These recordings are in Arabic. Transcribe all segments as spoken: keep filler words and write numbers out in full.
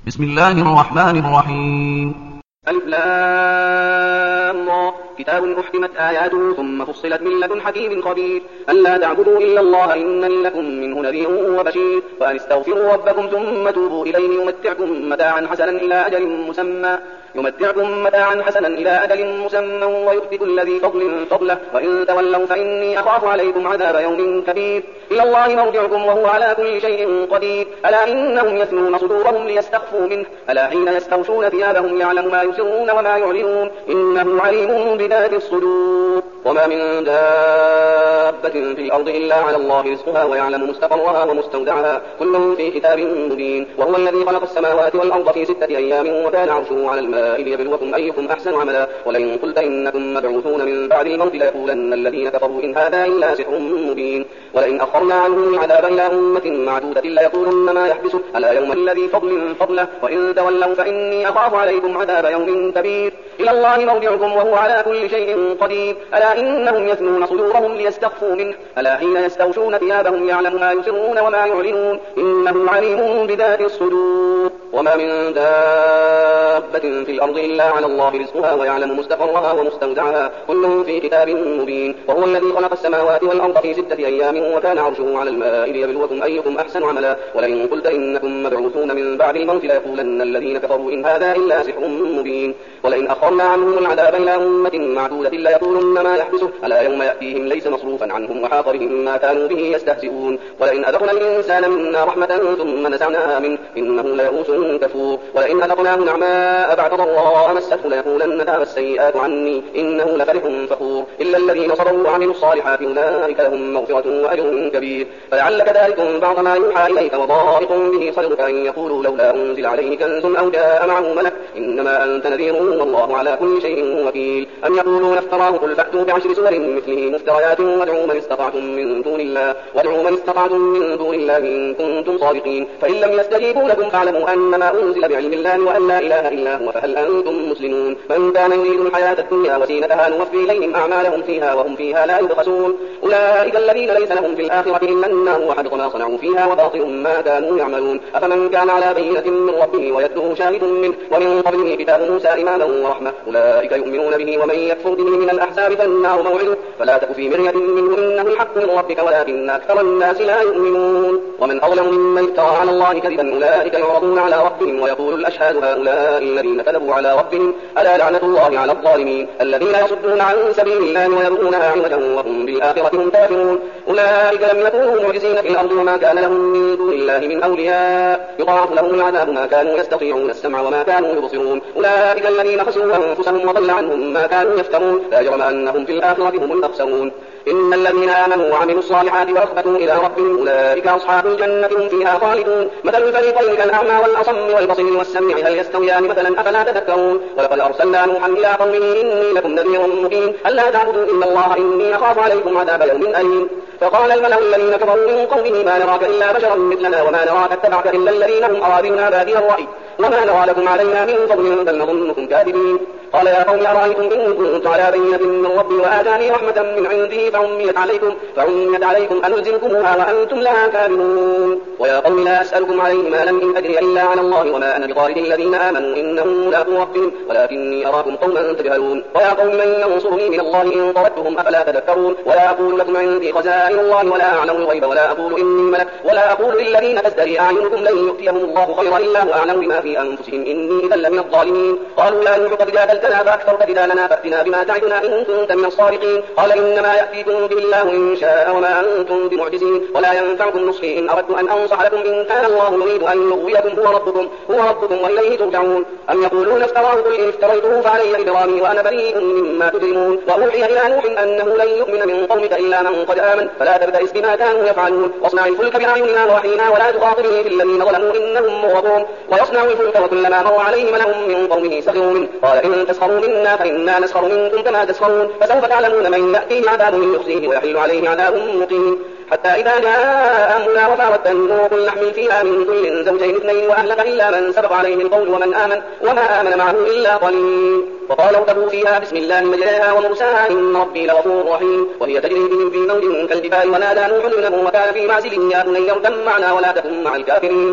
بسم الله الرحمن الرحيم. ألف لام را كتاب أحكمت آياته ثم فصلت من لدن حكيم خبير ألا تعبدوا إلا الله إنني لكم منه نذير وبشير وأن استغفروا ربكم ثم توبوا إليه يمتعكم متاعا حسنا إلى أجل مسمى يمتعكم متاعا حسنا إلى أجل مسمى ويؤتي كل ذي فضل فضله وإن تولوا فإني أخاف عليكم عذاب يوم كبير إلى الله مرجعكم وهو على كل شيء قدير ألا إنهم يثنون صدورهم ليستخفوا منه ألا حين يستغشون ثيابهم يعلم ما يسرون وما يعلنون إنه عليم بذات الصدور وما من دابة في الأرض إلا على الله رزقها ويعلم مستقرها ومستودعها كل في كتاب مبين وهو الذي خلق السماوات والأرض في ستة أيام وكان عرشه على الماء ليبلوكم أيكم أحسن عملا ولئن قلت إنكم مبعوثون من بعد الموت ليقولن الذين كفروا إن هذا إلا سحر مبين ولئن أخرنا عنهم العذاب إلى أمة معدودة ليقولن ما يحبسه ألا يوم الذي فضل فضله وإن تولوا فإني أخاف عليكم عذاب يوم كبير إلى الله مرجعكم وهو على كل شيء قدير ألا إنهم يثنون صدورهم ليستخفوا منه ألا حين يستغشون ثيابهم يعلم ما يسرون وما يعلنون إنه عليم بذات الصدور وما من دابة في الأرض إلا على الله رزقها ويعلم مستقرها ومستودعها كل في كتاب مبين وهو الذي خلق السماوات والأرض في ستة أيام وكان عرشه على الماء ليبلوكم أيكم أحسن عملا ولئن قلت إنكم مبعوثون من بعد الموت ليقولن الذين كفروا إن هذا إلا سحر مبين ولئن أخرنا عنهم العذاب إلى أمة معدودة ليقولن ما يحبسه ألا يوم يأتيهم ليس مصروفا عنهم وحاق بهم ما كانوا به يستهزئون ولئن أذقنا الإنسان منا رحمة ثم نزعناها منه إنه ليئوس كفور ولئن أذقناه نعماء بعد ضراء مسته ليقولن ذهب السيئات عني إنه لفرح فخور إلا الذين صبروا وعملوا الصالحات أولئك لهم مغفرة وأجر كبير فلعلك ذلك بعض ما يوحى إليك وضائق به صدرك أن يقولوا لولا أنزل عليه كنز أو جاء معه ملك إنما أنت نذير والله على كل شيء وكيل أم يقولون افتراه قل فأتوا بعشر سور مثله مفتريات وادعوا من استطعتم من دون الله وادعوا من استطعتم من دون الله إن كنتم صادقين فإن لم يستجيبوا لكم فاعلموا أنما أنزل بعلم الله وأن لا إله إلا هو فهل أنتم مسلمون من كان يريد الحياة الدنيا وزينتها نوفي إليهم أعمالهم فيها وهم فيها لا يبخسون أولئك الذين ليس لهم في الآخرة إلا النار وحبط ما صنعوا فيها وباطل ما كانوا يعملون أفمن كان على بينة من ربه ويده شاهد منه ومن قبله كتاب موسى إماما ورحمة أولئك يؤمنون به ومن يكفر به من الأحزاب فالنار موعده فلا تك في مرية منه إنه الحق من ربك ولكن أكثر الناس لا يؤمنون ومن أظلم ممن افترى على الله كذبا أولئك يعرضون على ربهم ويقول الأشهاد هؤلاء الذين كذبوا على ربهم ألا لعنة الله على الظالمين الذين يصدون عن سبيل الله ويبغونها عوجا وهم بالآخرة هم كافرون أولئك لم يكونوا معجزين في الأرض وما كان لهم من دون الله من أولياء يضاعف لهم العذاب ما كانوا يستطيعون السمع وما كانوا يبصرون أولئك الذين خسروا أنفسهم وضل عنهم ما كانوا يفترون لا جرم أنهم في الآخرة هم الأخسرون إن الذين آمنوا وعملوا الصالحات وأخبتوا إلى ربهم أولئك أصحاب الجنة هم فيها خالدون مثل الفريقين كالأعمى والأصم والبصير والسميع هل يستويان مثلا أفلا تذكرون ولقد أرسلنا نوحا إلى قومه إني لكم نذير مبين ألا تعبدوا إلا الله إني أخاف عليكم عذاب يوم أليم فقال الملأ الذين كفروا من قومه ما نراك إلا بشرا مثلنا وما نراك اتبعك إلا الذين هم أراذلنا بادي الرأي وما نرى لكم علينا من فضل بل نظنكم كاذبين قال يا قوم أرأيتم إن كنت على بينة من ربي وآتاني رحمة من عنده فعميت عليكم فعميت عليكم أنلزمكموها وأنتم لها كارهون ويا قوم لا أسألكم عليه مالا إن أجري إلا على الله وما أنا بطارد الذين آمنوا إنهم ملاقو ربهم ولكني أراكم قوما تجهلون ويا قوم من ينصرني من الله إن طردتهم أفلا تذكرون ولا أقول لكم عندي خزائن الله ولا أعلم الغيب ولا أقول إني ملك ولا أقول للذين تزدري أعينكم لن يؤتيهم الله خيرا إلا هو أعلم بما في أنفسهم إني إذا لمن الظالمين قالوا لا نوح قد جادلتنا فأكثرت جدالنا فأتنا بما تعدنا إن كنت من الصادقين قال إنما يأتيكم به الله إن شاء وما أنتم بمعجزين ولا ينفعكم نصحي إن أردت أن أنصح لكم إن كان الله يريد أن يغويكم هو ربكم هو ربكم وإليه ترجعون أم يقولون افتراه قل إن افتريته فعلي إجرامي وأنا بريء مما تجرمون وأوحي إلى نوح أنه لن يؤمن من قومك إلا من قد آمن فلا تبتئس بما كانوا يفعلون واصنع الفلك بأعيننا ووحينا ولا تخاطبني في الذين ظلموا إنهم مغرقون ويصنع الفلك وكلما مر عليه ملأ من قومه سخروا منه قال إن تسخروا منا فإنا نسخر منكم كما تسخرون فسوف تعلمون من يأتيه عذاب يخزيه ويحل عليه عذاب مقيم حتى إذا جاء أمرنا وفارت النور قل نحمل فيها من كل زوجين اثنين وأهلك إلا من سبق عليه القول ومن آمن وما آمن معه إلا قليل وقالوا اركبوا فيها بسم الله مجريها ومرساها إن ربي لغفور رحيم وهي تجري بهم في موج كالجبال ونادى نوح ابنه وكان في معزل يا بني اركب معنا ولا تكن مع الكافرين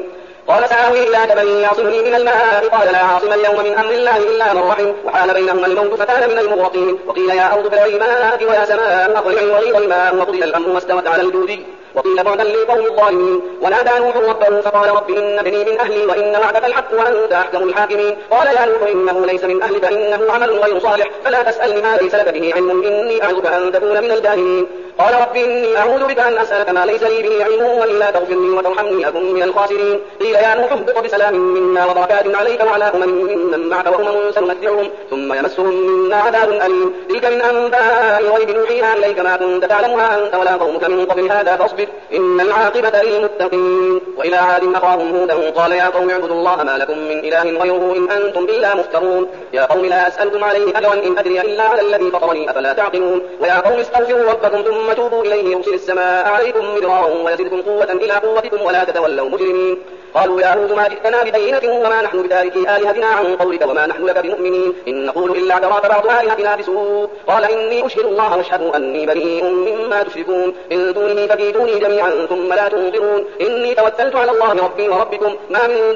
قال سآوي إلى جبل يعصمني من الماء قال لا عاصم اليوم من أمر الله إلا من رحم وحال بينهما الموت فكان من المغرقين وقيل يا أرض ابلعي ماءك ويا سماء أقلعي وغيض الماء وقضي الأمر واستوت على الجودي وقيل بعدا للقوم الظالمين ونادى نوح ربه فقال رب إن ابني من أهلي وإن وعدك الحق وأنت أحكم الحاكمين قال يا نوح إنه ليس من أهلك إنه عمل غير صالح فلا تسألني ما ليس لك به علم إني أعظك أن تكون من الجاهلين قال رب إني أعوذ بك أن أسألك ما ليس لي به علم وإلا تغفر لي وترحمني أكن من الخاسرين قيل يا نوح اهبط بسلام منا وبركات عليك وعلى أمم ممن معك وأمم سنمتعهم ثم يمسهم منا عذاب أليم تلك من أنباء الغيب نوحيها إليك ما كنت تعلمها أنت ولا قومك من قبل هذا فاصبر إن العاقبة للمتقين وإلى عاد أخاهم هودا قال يا قوم اعبدوا الله ما لكم من إله غيره إن أنتم إلا مفترون يا قوم لا أسألكم عليه أجرا إن أدري إلا على الذي فطرني أفلا تعقلون ويا قوم استغفروا ربكم ثم توبوا إليه يرسل السماء عليكم مدرارا ويزدكم قوة إلى قوتكم ولا تتولوا مجرمين قالوا يا هود ما جئتنا ببينة وما نحن بتاركي آلهتنا عن قولك وما نحن لك بمؤمنين إن نقول إلا اعتراك بعض آلهتنا بسوء قال إني أشهد الله واشهد أني بريء مما تشركون إن دونه فكيدوني جميعا ثم لا تنظرون إني توكلت على الله ربي وربكم ما من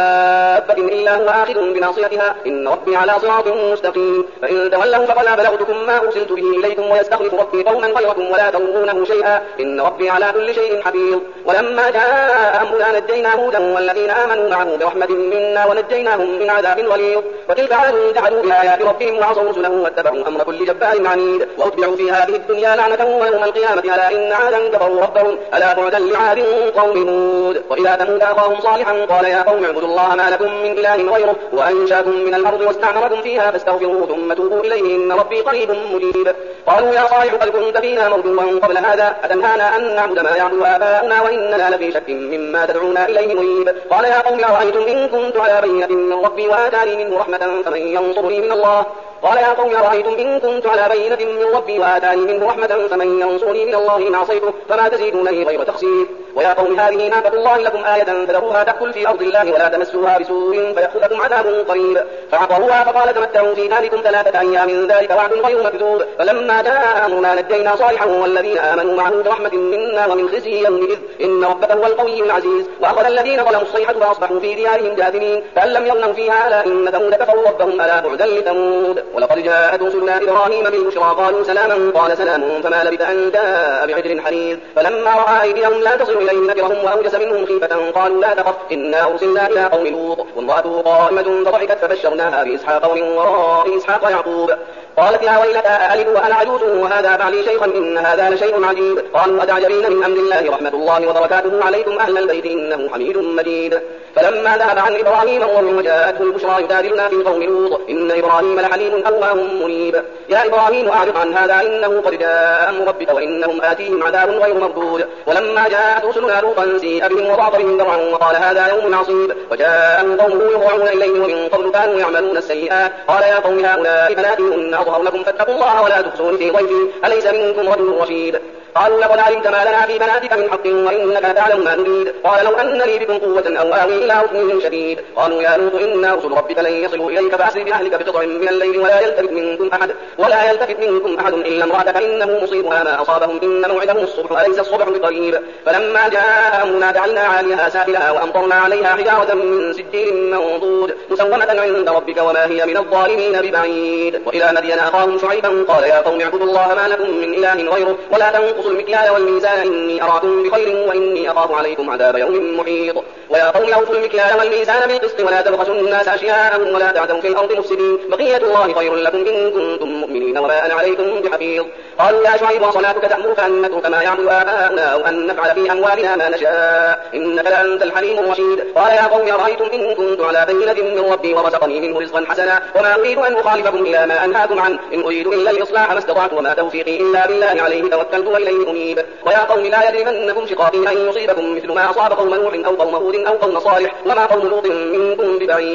دابة إلا هو آخذ بناصيتها إن ربي على صراط مستقيم فإن تولوا فقد بلغتكم ما أرسلت به إليكم ويستخلف ربي قوما غيركم ولا تضرونه شيئا إن ربي على كل شيء حفيظ ولما جاء أمرنا نجينا هودا والذين آمنوا معه برحمة منا ونجيناهم من عذاب غليظ وتلك عاد جحدوا بآيات ربهم وعصوا رسله واتبعوا أمر كل جبار عنيد وأتبعوا في هذه الدنيا لعنة ويوم القيامة ألا إن عادا كفروا ربهم ألا بعدا لعاد قوم هود وإلى ثمود أخاهم صالحا قال يا قوم اعبدوا الله ما لكم من إله غيره وأنشاكم من الأرض واستعمركم فيها فاستغفروه ثم توبوا إليه إن ربي قريب مجيب قالوا يا صالح قد كنت فينا مرجوا قبل هذا أتنهانا أن نعبد ما يعبد آباؤنا وإننا لفي شك مما تدعونا إليه مريب قال يا قوم أرأيتم إن كنت على بينة من ربي وآتاني منه رحمة فمن ينصرني من الله قال يا قوم أرأيتم إن كنت على بينة من ربي وآتاني منه رحمة فمن ينصرني من الله إن عصيته فما تزيدونني غير تخسير ويا قوم هذه ناقة الله لكم آية فذروها تأكل في أرض الله ولا تمسوها بسوء فيأخذكم عذاب قريب فعقروها فقال تمتعوا في داركم ثلاثة أيام ذلك وعد غير مكذوب فلما جاء أمرنا نجينا صالحا والذين آمنوا معه برحمة منا ومن خزي يومئذ إن ربك هو القوي العزيز وأخذ الذين ظلموا الصيحة فأصبحوا في ديارهم جاثمين كأن لم يغنوا فيها ألا إن ثمود كفروا ربهم ألا بعدا لثمود ولقد جاءت رسلنا إبراهيم بالبشرى قالوا سلاما قال سلام فما لبث أن جاء بعجل حنيذ فلما رأى أيديهم لا تصل إليه نكرهم وأوجس منهم خيفة قالوا لا تخف إنا أرسلنا إلى قوم لوط وامرأته قائمة فضحكت فبشرناها بإسحاق ومن وراء إسحاق يعقوب قالت يا ويلتى ألد وأنا عجوز وهذا بعلي شيخا إن هذا لشيء عجيب قالوا أتعجبين من أمر الله رحمة الله وبركاته عليكم أهل البيت إنه حميد مجيد فلما ذهب عن إبراهيم الروع وجاءته البشرى يجادلنا في قوم لوط إن إبراهيم لحليم أواه منيب يا إبراهيم أعرض عن هذا إنه قد جاء أمر ربك وإنهم آتيهم عذاب غير مردود ولما جاءت رسلنا لوطا سيء بهم وضاق بهم ذرعا وقال هذا يوم عصيب وجاءه قومه يهرعون إليه ومن قبل كانوا يعملون السيئات قال يا قوم هؤلاء بناتي هن أطهر لكم فاتقوا الله ولا تخزون في ضيفي أليس منكم رجل رشيد قالوا لقد علمت ما لنا في بناتك من حق وإنك تعلم ما نريد قال لو أن لي بكم قوة أو آوي إلى ركن شديد قالوا يا لوط إنا رسل ربك لن يصلوا إليك فأسر بأهلك بقطع من الليل ولا يلتفت منكم أحد ولا يلتفت منكم أحد إلا امرأتك إنه مصيبها ما أصابهم إن موعدهم الصبح أليس الصبح بقريب فلما جاء أمرنا جعلنا عاليها سافلها وأمطرنا عليها حجارة من سجيل منضود مسومة عند ربك وما هي من الظالمين ببعيد وإلى مدين أخاهم شعيبا قال يا قوم اعبدوا الله ما لكم من إله غيره ولا تنقصوا المكيال والميزان إني أراكم بخير وإني أخاف عليكم عذاب يوم محيط ويا قوم أوفوا المكيال والميزان بالقسط ولا تبخسوا الناس أشياءهم ولا تعثوا في الأرض مفسدين بقية الله خير لكم إن كنتم مؤمنين وما أنا عليكم بحفيظ قالوا يا شعيب وصلاتك تأمرك أن نترك ما يعبد آباؤنا أو أن نفعل في أموالنا ما نشاء إنك لأنت الحليم الرشيد قال يا قوم أرأيتم إن كنت على بينة من ربي ورزقني منه رزقا حسنا وما أريد أن أخالفكم إلى ما أنهاكم عنه إن أريد إلا الإصلاح ما استطعت وما توفيقي إلا بالله عليه توكلت وإليه أنيب ويا قوم لا يجرمنكم شقاقي أن يصيبكم مثل ما أصاب قوم نوح أو قوم هود أو قوم صالح وما قوم لوط منكم ببعيد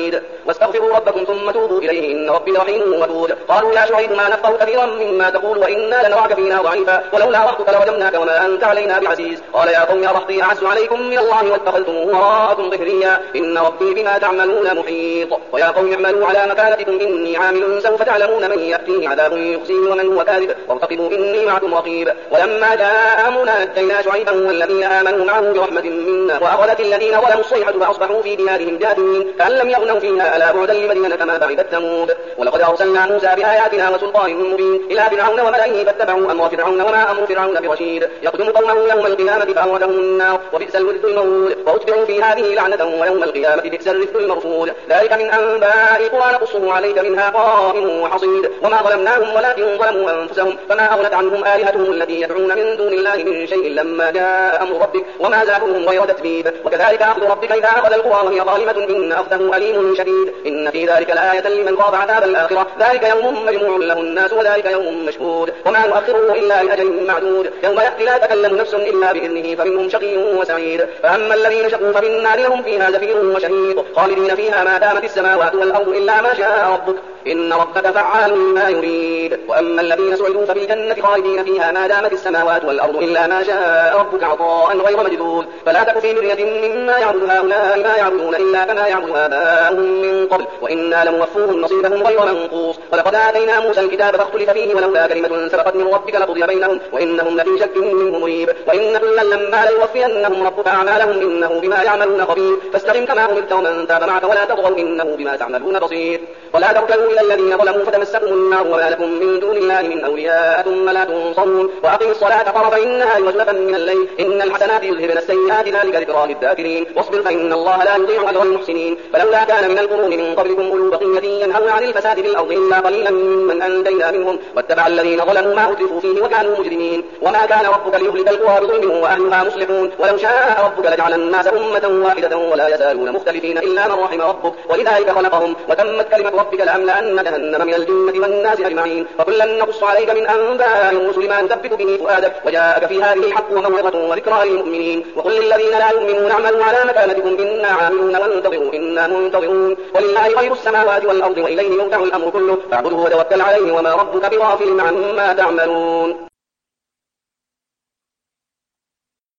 واستغفروا ربكم ثم توبوا إليه إن ربي رحيم ودود. قالوا يا شعيب ما نفقه كثيرا مما تقول وإنا لنراك فينا ضعيفا ولولا رهطك لرجمناك وما أنت علينا بعزيز. قال يا قوم أرهطي أعز عليكم من الله واتخذتموه وراءكم ظهريا إن ربي بما تعملون محيط. ويا قوم اعملوا على مكانتكم إني عامل سوف تعلمون من يأتيه عذاب يخزيه ومن هو كاذب وارتقبوا إني معكم رقيب. ولما جاء أمرنا نجينا شعيبا والذين آمنوا معه برحمة منا وأخذت الذين ظلموا الصيحة فأصبحوا في ديارهم جاثمين كأن لم يغنوا فيها ألا بعدا لمدينة كما بعدت ثمود. ولقد أرسلنا موسى بآياتنا وسلطان مبين إلى فرعون وملئه فاتبعوا أمر فرعون وما أمر فرعون برشيد يقدم قومه يوم القيامة فأوردهم النار وبئس الورد المورود وأتبعوا في هذه لعنة ويوم القيامة بئس الرفد المرفود. ذلك من أنباء القرى نقصه عليك منها قائم وحصيد. وما ظلمناهم ولكن ظلموا أنفسهم فما أغنت عنهم آلهتهم التي يدعون من دون الله من شيء لما جاء أمر ربك وما زادوهم غير تتبيب. وكذلك أخذ ربك إذا أخذ القرى وهي ظالمة إن أخذه أليم شديد إن في ذلك لآية لمن خاف عذاب الآخرة. ذلك يوم مجموع له الناس وذلك يوم مشهود وما نؤخره إلا لأجل معدود. يوم يأتي لا تكلم نفس إلا بإذنه فمنهم شقي وسعيد. فأما الذين شقوا ففي النار لهم فيها زفير وشهيق خالدين فيها ما دامت السماوات والأرض إلا ما شاء ربك إن ربك فعال لما يريد. وأما الذين سعدوا ففي الجنة خالدين فيها ما دامت السماوات والأرض إلا ما شاء ربك عطاء غير مجدود. فلا تك في مرية مما يعبد هؤلاء ما يعبدون إلا كما يعبد آباؤهم من قبل وإنا لموفوهم نصيبهم غير منقوص. ولقد آتينا موسى الكتاب فاختلف فيه ولولا كلمة سبقت من ربك لقضي بينهم وإنهم لفي شك منه مريب. وإن كلا لما ليوفينهم ربك أعمالهم إنه بما يعملون خبير. فاستقم كما أمرت ومن تاب معك ولا تطغوا إنه بما تعملون بصير. ولا تركنوا إلى الذين ظلموا فتمسكم النار وما لكم من دون الله من أولياء ثم لا تنصرون. وأقم الصلاة طرفي النهار وزلفا من الليل إن الحسنات يذهبن السيئات ذلك ذكرى للذاكرين واصبر فإن الله لا يضيع أجر المحسنين. فلولا كان من القرون من قبلكم أولو بقية ينهون عن الفساد في الأرض إلا قليلا ممن أنجينا منهم واتبع الذين ظلموا ما أترفوا فيه وكانوا مجرمين. وما كان ربك ليهلك القرى بظلم وأهلها مصلحون ولو شاء ربك لجعل الناس أمة واحدة ولا يزالون مختلفين إلا من رحم ربك ولذلك خلقهم وتمت كلمة ربك لأملأن جهنم من الجنة والناس أجمعين. فكلا نقص عليك من أنباء الرسل ما نثبت به فؤادك وجاءك في هذه الحق وموعظة وذكرى للمؤمنين. وقل للذين لا يؤمنون اعملوا على مكانتكم إنا عاملون وانتظروا إنا منتظرون. ولله غير السماوات والأرض وإليه يرجع الأمر كله فاعبده وتوكل عليه وما ربك بغافل عما تعملون.